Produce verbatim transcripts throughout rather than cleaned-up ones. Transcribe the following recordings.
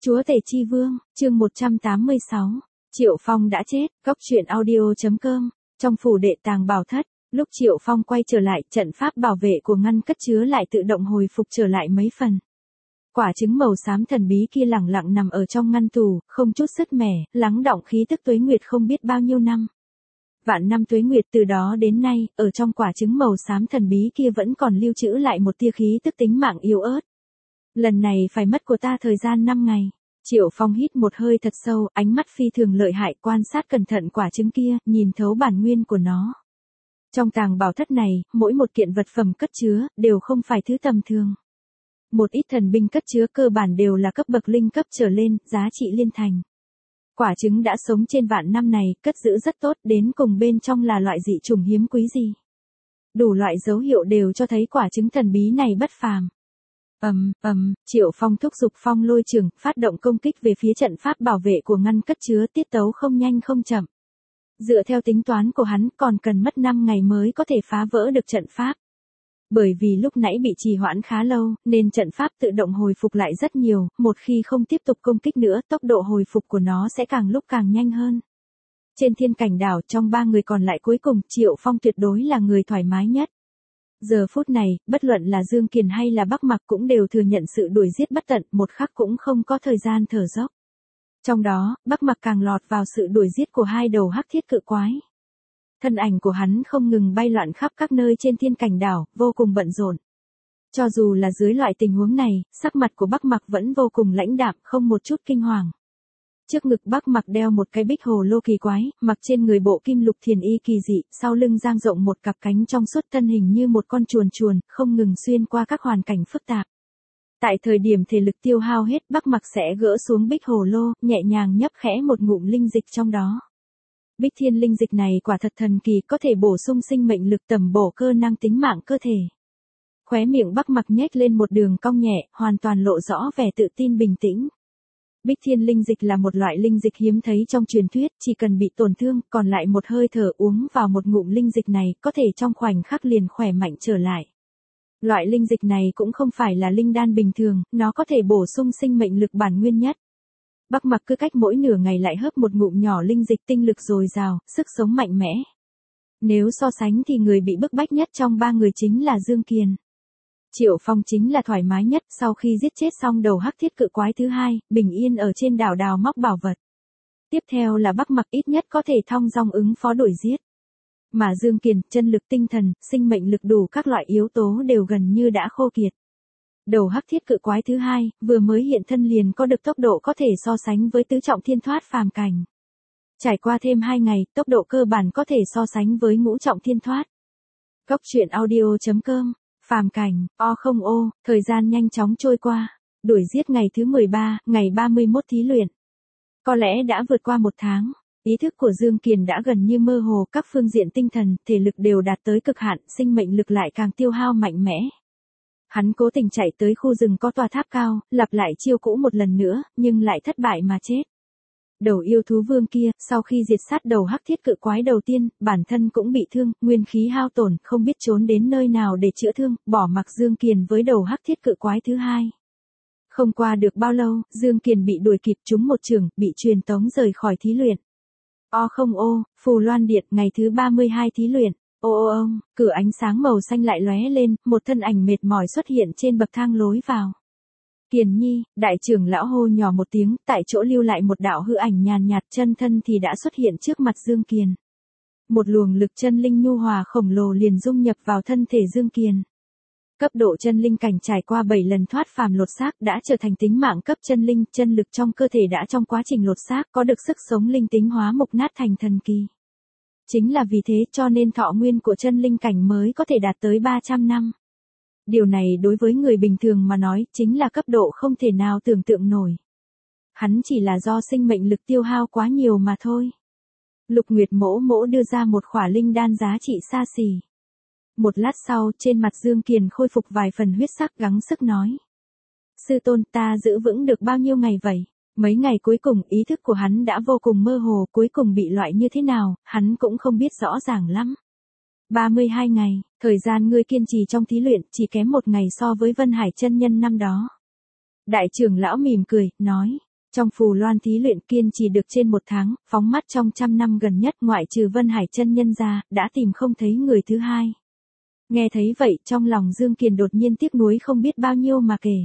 Chúa Tể Chi Vương, chương một trăm tám mươi sáu. Triệu Phong đã chết, góc truyện audio.com. Trong phủ đệ tàng bảo thất, lúc Triệu Phong quay trở lại, trận pháp bảo vệ của ngăn cất chứa lại tự động hồi phục trở lại mấy phần. Quả trứng màu xám thần bí kia lẳng lặng nằm ở trong ngăn tủ, không chút sứt mẻ, lắng đọng khí tức tuế nguyệt không biết bao nhiêu năm. Vạn năm tuế nguyệt từ đó đến nay, ở trong quả trứng màu xám thần bí kia vẫn còn lưu trữ lại một tia khí tức tính mạng yếu ớt. Lần này phải mất của ta thời gian năm ngày. Triệu Phong hít một hơi thật sâu, ánh mắt phi thường lợi hại quan sát cẩn thận quả trứng kia, nhìn thấu bản nguyên của nó. Trong tàng bảo thất này, mỗi một kiện vật phẩm cất chứa, đều không phải thứ tầm thường. Một ít thần binh cất chứa cơ bản đều là cấp bậc linh cấp trở lên, giá trị liên thành. Quả trứng đã sống trên vạn năm này, cất giữ rất tốt, đến cùng bên trong là loại dị trùng hiếm quý gì. Đủ loại dấu hiệu đều cho thấy quả trứng thần bí này bất phàm. Ầm, ầm, Triệu Phong thúc giục phong lôi trường, phát động công kích về phía trận pháp bảo vệ của ngăn cất chứa, tiết tấu không nhanh không chậm. Dựa theo tính toán của hắn, còn cần mất năm ngày mới có thể phá vỡ được trận pháp. Bởi vì lúc nãy bị trì hoãn khá lâu, nên trận pháp tự động hồi phục lại rất nhiều, một khi không tiếp tục công kích nữa, tốc độ hồi phục của nó sẽ càng lúc càng nhanh hơn. Trên thiên cảnh đảo, trong ba người còn lại cuối cùng, Triệu Phong tuyệt đối là người thoải mái nhất. Giờ phút này, bất luận là Dương Kiền hay là Bắc Mặc cũng đều thừa nhận sự đuổi giết bất tận, một khắc cũng không có thời gian thở dốc. Trong đó, Bắc Mặc càng lọt vào sự đuổi giết của hai đầu hắc thiết cự quái. Thân ảnh của hắn không ngừng bay loạn khắp các nơi trên thiên cảnh đảo, vô cùng bận rộn. Cho dù là dưới loại tình huống này, sắc mặt của Bắc Mặc vẫn vô cùng lãnh đạm, không một chút kinh hoàng. Trước ngực Bắc Mặc đeo một cái bích hồ lô kỳ quái, mặc trên người bộ kim lục thiền y kỳ dị, sau lưng dang rộng một cặp cánh trong suốt, thân hình như một con chuồn chuồn, không ngừng xuyên qua các hoàn cảnh phức tạp. Tại thời điểm thể lực tiêu hao hết, Bắc Mặc sẽ gỡ xuống bích hồ lô, nhẹ nhàng nhấp khẽ một ngụm linh dịch trong đó. Bích thiên linh dịch này quả thật thần kỳ, có thể bổ sung sinh mệnh lực, tầm bổ cơ năng tính mạng cơ thể. Khóe miệng Bắc Mặc nhếch lên một đường cong nhẹ, hoàn toàn lộ rõ vẻ tự tin bình tĩnh. Bích thiên linh dịch là một loại linh dịch hiếm thấy trong truyền thuyết, chỉ cần bị tổn thương, còn lại một hơi thở uống vào một ngụm linh dịch này, có thể trong khoảnh khắc liền khỏe mạnh trở lại. Loại linh dịch này cũng không phải là linh đan bình thường, nó có thể bổ sung sinh mệnh lực bản nguyên nhất. Bắc Mặc cứ cách mỗi nửa ngày lại hớp một ngụm nhỏ linh dịch, tinh lực dồi dào, sức sống mạnh mẽ. Nếu so sánh thì người bị bức bách nhất trong ba người chính là Dương Kiền. Triệu Phong chính là thoải mái nhất, sau khi giết chết xong đầu hắc thiết cự quái thứ hai, bình yên ở trên đảo đào móc bảo vật. Tiếp theo là Bắc Mặc ít nhất có thể thong dong ứng phó đuổi giết. Mà Dương Kiền, chân lực tinh thần, sinh mệnh lực đủ các loại yếu tố đều gần như đã khô kiệt. Đầu hắc thiết cự quái thứ hai, vừa mới hiện thân liền có được tốc độ có thể so sánh với tứ trọng thiên thoát phàm cảnh. Trải qua thêm hai ngày, tốc độ cơ bản có thể so sánh với ngũ trọng thiên thoát. Góc truyện audio.com. Phàm cảnh, o không ô, thời gian nhanh chóng trôi qua. Đuổi giết ngày thứ mười ba, ngày ba mươi mốt thí luyện. Có lẽ đã vượt qua một tháng. Ý thức của Dương Kiền đã gần như mơ hồ, các phương diện tinh thần, thể lực đều đạt tới cực hạn, sinh mệnh lực lại càng tiêu hao mạnh mẽ. Hắn cố tình chạy tới khu rừng có tòa tháp cao, lặp lại chiêu cũ một lần nữa, nhưng lại thất bại mà chết. Đầu yêu thú vương kia, sau khi diệt sát đầu hắc thiết cự quái đầu tiên, bản thân cũng bị thương, nguyên khí hao tổn, không biết trốn đến nơi nào để chữa thương, bỏ mặc Dương Kiền với đầu hắc thiết cự quái thứ hai. Không qua được bao lâu, Dương Kiền bị đuổi kịp trúng một trường, bị truyền tống rời khỏi thí luyện. O không ô, Phù Loan Điện, ngày thứ ba mươi hai thí luyện. Ô ô ông, cửa ánh sáng màu xanh lại lóe lên, một thân ảnh mệt mỏi xuất hiện trên bậc thang lối vào. Kiền Nhi, đại trưởng lão hô nhỏ một tiếng, tại chỗ lưu lại một đạo hư ảnh nhàn nhạt, chân thân thì đã xuất hiện trước mặt Dương Kiền. Một luồng lực chân linh nhu hòa khổng lồ liền dung nhập vào thân thể Dương Kiền. Cấp độ chân linh cảnh trải qua bảy lần thoát phàm lột xác đã trở thành tính mạng cấp chân linh, chân lực trong cơ thể đã trong quá trình lột xác có được sức sống linh tính hóa mục nát thành thần kỳ. Chính là vì thế cho nên thọ nguyên của chân linh cảnh mới có thể đạt tới ba trăm năm. Điều này đối với người bình thường mà nói, chính là cấp độ không thể nào tưởng tượng nổi. Hắn chỉ là do sinh mệnh lực tiêu hao quá nhiều mà thôi. Lục Nguyệt Mỗ Mỗ đưa ra một khỏa linh đan giá trị xa xỉ. Một lát sau, trên mặt Dương Kiền khôi phục vài phần huyết sắc, gắng sức nói. Sư tôn, ta giữ vững được bao nhiêu ngày vậy? Mấy ngày cuối cùng, ý thức của hắn đã vô cùng mơ hồ, cuối cùng bị loại như thế nào, hắn cũng không biết rõ ràng lắm. ba mươi hai ngày, thời gian ngươi kiên trì trong thí luyện, chỉ kém một ngày so với Vân Hải chân nhân năm đó. Đại trưởng lão mỉm cười, nói, Trong phù loan thí luyện kiên trì được trên một tháng, phóng mắt trong trăm năm gần nhất ngoại trừ Vân Hải chân nhân ra, đã tìm không thấy người thứ hai. Nghe thấy vậy trong lòng Dương Kiền đột nhiên tiếc nuối không biết bao nhiêu mà kể.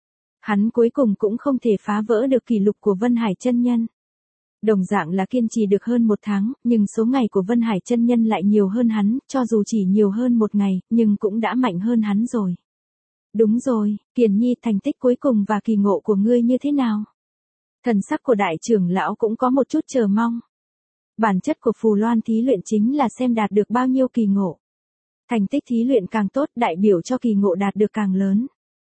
Hắn cuối cùng cũng không thể phá vỡ được kỷ lục của Vân Hải chân nhân. Đồng dạng là kiên trì được hơn một tháng, nhưng số ngày của Vân Hải chân nhân lại nhiều hơn hắn, cho dù chỉ nhiều hơn một ngày, nhưng cũng đã mạnh hơn hắn rồi. Đúng rồi, Kiền Nhi, thành tích cuối cùng và kỳ ngộ của ngươi như thế nào? Thần sắc của đại trưởng lão cũng có một chút chờ mong. Bản chất của phù loan thí luyện chính là xem đạt được bao nhiêu kỳ ngộ. Thành tích thí luyện càng tốt đại biểu cho kỳ ngộ đạt được càng lớn.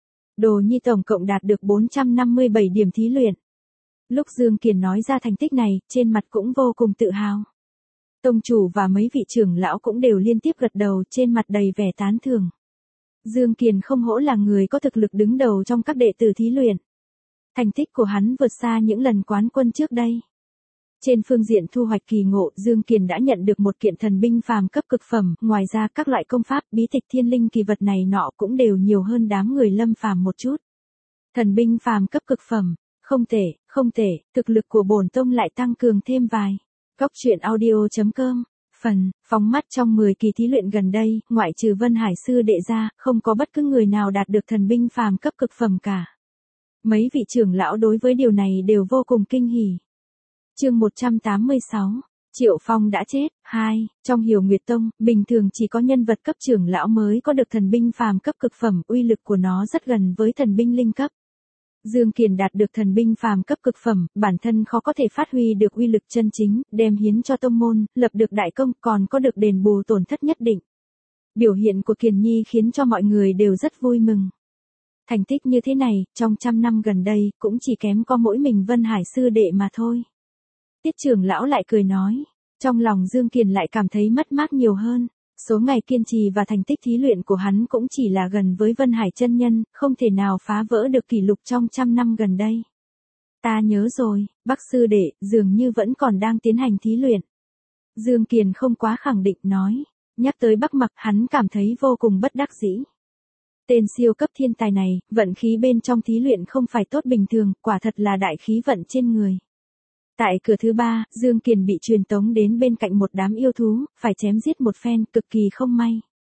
Đồ Nhi tổng cộng đạt được bốn trăm năm mươi bảy điểm thí luyện. Lúc Dương Kiền nói ra thành tích này, trên mặt cũng vô cùng tự hào. Tông chủ và mấy vị trưởng lão cũng đều liên tiếp gật đầu, trên mặt đầy vẻ tán thưởng. Dương Kiền không hổ là người có thực lực đứng đầu trong các đệ tử thí luyện. Thành tích của hắn vượt xa những lần quán quân trước đây. Trên phương diện thu hoạch kỳ ngộ, Dương Kiền đã nhận được một kiện thần binh phàm cấp cực phẩm, ngoài ra các loại công pháp, bí tịch thiên linh kỳ vật này nọ cũng đều nhiều hơn đám người lâm phàm một chút. Thần binh phàm cấp cực phẩm, không tệ, không tệ, thực lực của bổn tông lại tăng cường thêm vài. Góc truyện audio chấm com. Phần, phóng mắt trong mười kỳ thí luyện gần đây, ngoại trừ Vân Hải sư đệ ra, không có bất cứ người nào đạt được thần binh phàm cấp cực phẩm cả. Mấy vị trưởng lão đối với điều này đều vô cùng kinh hỉ. Chương một trăm tám mươi sáu, Triệu Phong đã chết. hai. Trong Hiểu Nguyệt Tông, bình thường chỉ có nhân vật cấp trưởng lão mới có được thần binh phàm cấp cực phẩm, uy lực của nó rất gần với thần binh linh cấp. Dương Kiền đạt được thần binh phàm cấp cực phẩm, bản thân khó có thể phát huy được uy lực chân chính, đem hiến cho tông môn, lập được đại công, còn có được đền bù tổn thất nhất định. Biểu hiện của Kiền Nhi khiến cho mọi người đều rất vui mừng. Thành tích như thế này, trong trăm năm gần đây, cũng chỉ kém có mỗi mình Vân Hải sư đệ mà thôi. Tiết trưởng lão lại cười nói, trong lòng Dương Kiền lại cảm thấy mất mát nhiều hơn. Số ngày kiên trì và thành tích thí luyện của hắn cũng chỉ là gần với Vân Hải chân nhân, không thể nào phá vỡ được kỷ lục trong trăm năm gần đây. Ta nhớ rồi, Bắc sư đệ, dường như vẫn còn đang tiến hành thí luyện. Dương Kiền không quá khẳng định nói, nhắc tới Bắc Mặc hắn cảm thấy vô cùng bất đắc dĩ. Tên siêu cấp thiên tài này, vận khí bên trong thí luyện không phải tốt bình thường, quả thật là đại khí vận trên người. Tại cửa thứ ba, Dương Kiền bị truyền tống đến bên cạnh một đám yêu thú, phải chém giết một phen, cực kỳ không may.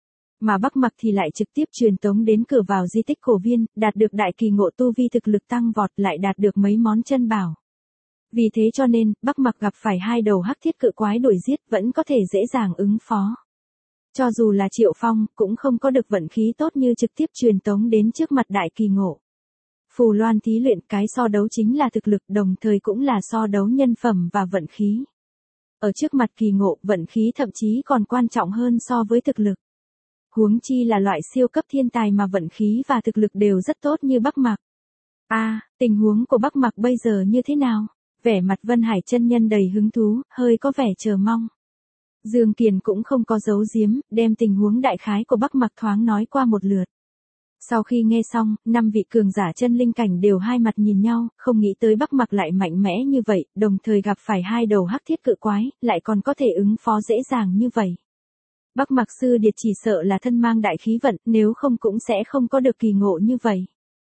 Mà Bắc Mặc thì lại trực tiếp truyền tống đến cửa vào di tích cổ viên, đạt được đại kỳ ngộ tu vi thực lực tăng vọt, lại đạt được mấy món chân bảo. Vì thế cho nên, Bắc Mặc gặp phải hai đầu hắc thiết cự quái đuổi giết vẫn có thể dễ dàng ứng phó. Cho dù là Triệu Phong, cũng không có được vận khí tốt như trực tiếp truyền tống đến trước mặt đại kỳ ngộ. Phù loan thí luyện cái so đấu chính là thực lực, đồng thời cũng là so đấu nhân phẩm và vận khí. Ở trước mặt kỳ ngộ, vận khí thậm chí còn quan trọng hơn so với thực lực. Huống chi là loại siêu cấp thiên tài mà vận khí và thực lực đều rất tốt như Bắc Mặc. A, à, tình huống của Bắc Mặc bây giờ như thế nào? Vẻ mặt Vân Hải chân nhân đầy hứng thú, hơi có vẻ chờ mong. Dương Kiền cũng không có giấu giếm, đem tình huống đại khái của Bắc Mặc thoáng nói qua một lượt. Sau khi nghe xong, năm vị cường giả chân linh cảnh đều hai mặt nhìn nhau, không nghĩ tới Bắc Mặc lại mạnh mẽ như vậy, đồng thời gặp phải hai đầu hắc thiết cự quái, lại còn có thể ứng phó dễ dàng như vậy. Bắc Mặc sư điệt chỉ sợ là thân mang đại khí vận, nếu không cũng sẽ không có được kỳ ngộ như vậy.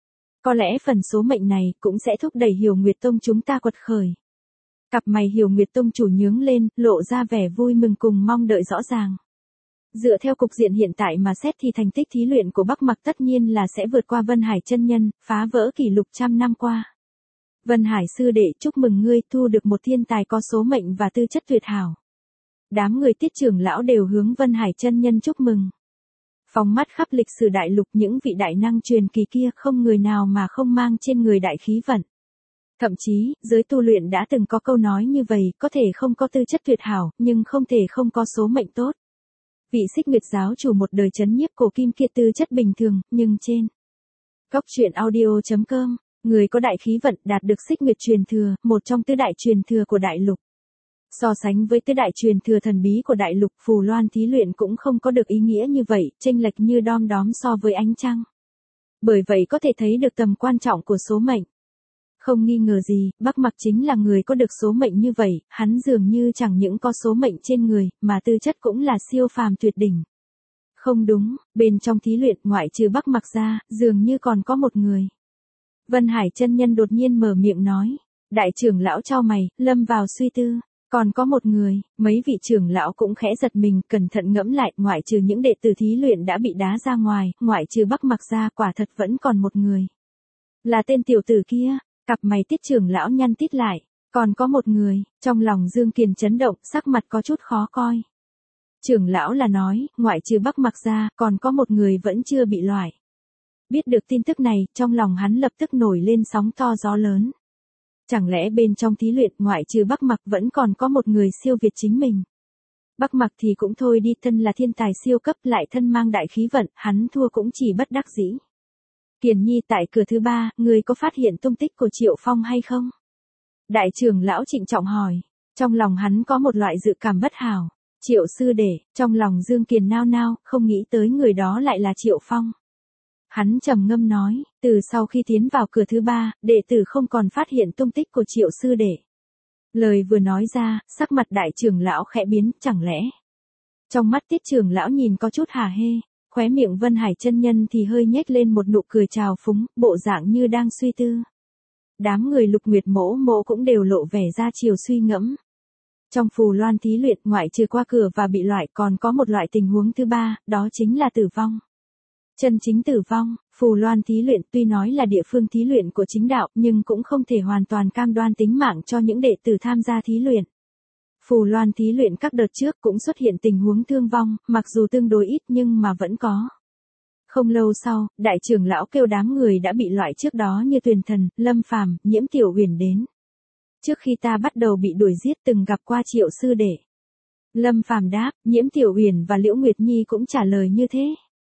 Có lẽ phần số mệnh này cũng sẽ thúc đẩy Hiểu Nguyệt Tông chúng ta quật khởi. Cặp mày Hiểu Nguyệt Tông chủ nhướng lên, lộ ra vẻ vui mừng cùng mong đợi rõ ràng. Dựa theo cục diện hiện tại mà xét thì thành tích thí luyện của Bắc Mặc tất nhiên là sẽ vượt qua Vân Hải chân nhân, phá vỡ kỷ lục trăm năm qua. Vân Hải sư đệ, chúc mừng ngươi thu được một thiên tài có số mệnh và tư chất tuyệt hảo. Đám người Tiết trưởng lão đều hướng Vân Hải chân nhân chúc mừng. Phóng mắt khắp lịch sử đại lục, những vị đại năng truyền kỳ kia không người nào mà không mang trên người đại khí vận. Thậm chí, giới tu luyện đã từng có câu nói như vậy, có thể không có tư chất tuyệt hảo, nhưng không thể không có số mệnh tốt. Vị Xích Nguyệt giáo chủ một đời chấn nhiếp cổ kim kia tư chất bình thường, nhưng trên góc truyện audio chấm com, người có đại khí vận đạt được Xích Nguyệt truyền thừa, một trong tứ đại truyền thừa của đại lục. So sánh với tứ đại truyền thừa thần bí của đại lục, phù loan thí luyện cũng không có được ý nghĩa như vậy, chênh lệch như đom đóm so với ánh trăng. Bởi vậy có thể thấy được tầm quan trọng của số mệnh. Không nghi ngờ gì, Bắc Mặc chính là người có được số mệnh như vậy, hắn dường như chẳng những có số mệnh trên người, mà tư chất cũng là siêu phàm tuyệt đỉnh. Không đúng, bên trong thí luyện ngoại trừ Bắc Mặc ra, dường như còn có một người. Vân Hải chân nhân đột nhiên mở miệng nói, Đại trưởng lão chau mày, lâm vào suy tư. Còn có một người, mấy vị trưởng lão cũng khẽ giật mình, cẩn thận ngẫm lại, ngoại trừ những đệ tử thí luyện đã bị đá ra ngoài, ngoại trừ Bắc Mặc ra, quả thật vẫn còn một người. Là tên tiểu tử kia, cặp mày Tiết trưởng lão nhăn tít lại. Còn có một người, trong lòng Dương Kiền chấn động, sắc mặt có chút khó coi. Trưởng lão là nói, ngoại trừ Bắc Mặc ra, còn có một người vẫn chưa bị loại. Biết được tin tức này, trong lòng hắn lập tức nổi lên sóng to gió lớn. Chẳng lẽ bên trong thí luyện ngoại trừ Bắc Mặc vẫn còn có một người siêu việt chính mình? Bắc Mặc thì cũng thôi đi, thân là thiên tài siêu cấp lại thân mang đại khí vận, hắn thua cũng chỉ bất đắc dĩ. Kiền Nhi, tại cửa thứ ba, người có phát hiện tung tích của Triệu Phong hay không? Đại trưởng lão trịnh trọng hỏi. Trong lòng hắn có một loại dự cảm bất hảo. Triệu sư đệ, trong lòng Dương Kiền nao nao, không nghĩ tới người đó lại là Triệu Phong. Hắn trầm ngâm nói, từ sau khi tiến vào cửa thứ ba, đệ tử không còn phát hiện tung tích của Triệu sư đệ. Lời vừa nói ra, sắc mặt đại trưởng lão khẽ biến, chẳng lẽ. Trong mắt Tiết trưởng lão nhìn có chút hả hê, khóe miệng Vân Hải chân nhân thì hơi nhếch lên một nụ cười trào phúng, bộ dạng như đang suy tư. Đám người Lục Nguyệt mỗ mỗ cũng đều lộ vẻ ra chiều suy ngẫm. Trong phù loan thí luyện, ngoại trừ qua cửa và bị loại, còn có một loại tình huống thứ ba, đó chính là tử vong. Chân chính tử vong, phù loan thí luyện tuy nói là địa phương thí luyện của chính đạo, nhưng cũng không thể hoàn toàn cam đoan tính mạng cho những đệ tử tham gia thí luyện. Phù loan thí luyện các đợt trước cũng xuất hiện tình huống thương vong, mặc dù tương đối ít nhưng mà vẫn có. Không lâu sau, đại trưởng lão kêu đám người đã bị loại trước đó như Tuyền Thần, Lâm Phàm, Nhiễm Tiểu Huyền đến. Trước khi ta bắt đầu bị đuổi giết từng gặp qua Triệu sư đệ. Lâm Phàm đáp, Nhiễm Tiểu Huyền và Liễu Nguyệt Nhi cũng trả lời như thế.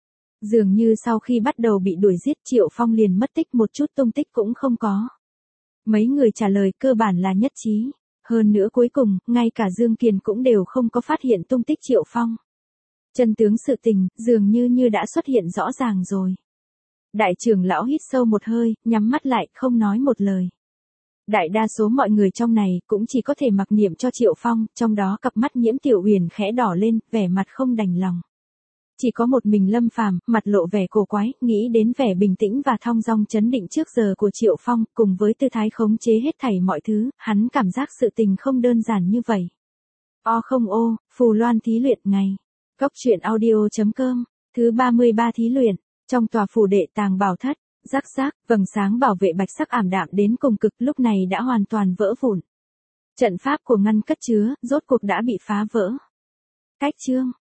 Dường như sau khi bắt đầu bị đuổi giết, Triệu Phong liền mất tích, một chút tung tích cũng không có. Mấy người trả lời cơ bản là nhất trí. Hơn nữa cuối cùng, ngay cả Dương Kiền cũng đều không có phát hiện tung tích Triệu Phong. Chân tướng sự tình, dường như như đã xuất hiện rõ ràng rồi. Đại trưởng lão hít sâu một hơi, nhắm mắt lại, không nói một lời. Đại đa số mọi người trong này cũng chỉ có thể mặc niệm cho Triệu Phong, trong đó cặp mắt Nhiễm Tiểu Huyền khẽ đỏ lên, vẻ mặt không đành lòng. Chỉ có một mình Lâm Phàm, mặt lộ vẻ cổ quái, nghĩ đến vẻ bình tĩnh và thong dong chấn định trước giờ của Triệu Phong, cùng với tư thái khống chế hết thảy mọi thứ, hắn cảm giác sự tình không đơn giản như vậy. O không ô, phù loan thí luyện ngày. Góc truyện audio chấm com, thứ ba mươi ba thí luyện, trong tòa phủ đệ tàng bảo thất, rắc rác, vầng sáng bảo vệ bạch sắc ảm đạm đến cùng cực lúc này đã hoàn toàn vỡ vụn. Trận pháp của ngăn cất chứa, rốt cuộc đã bị phá vỡ. Cách chương.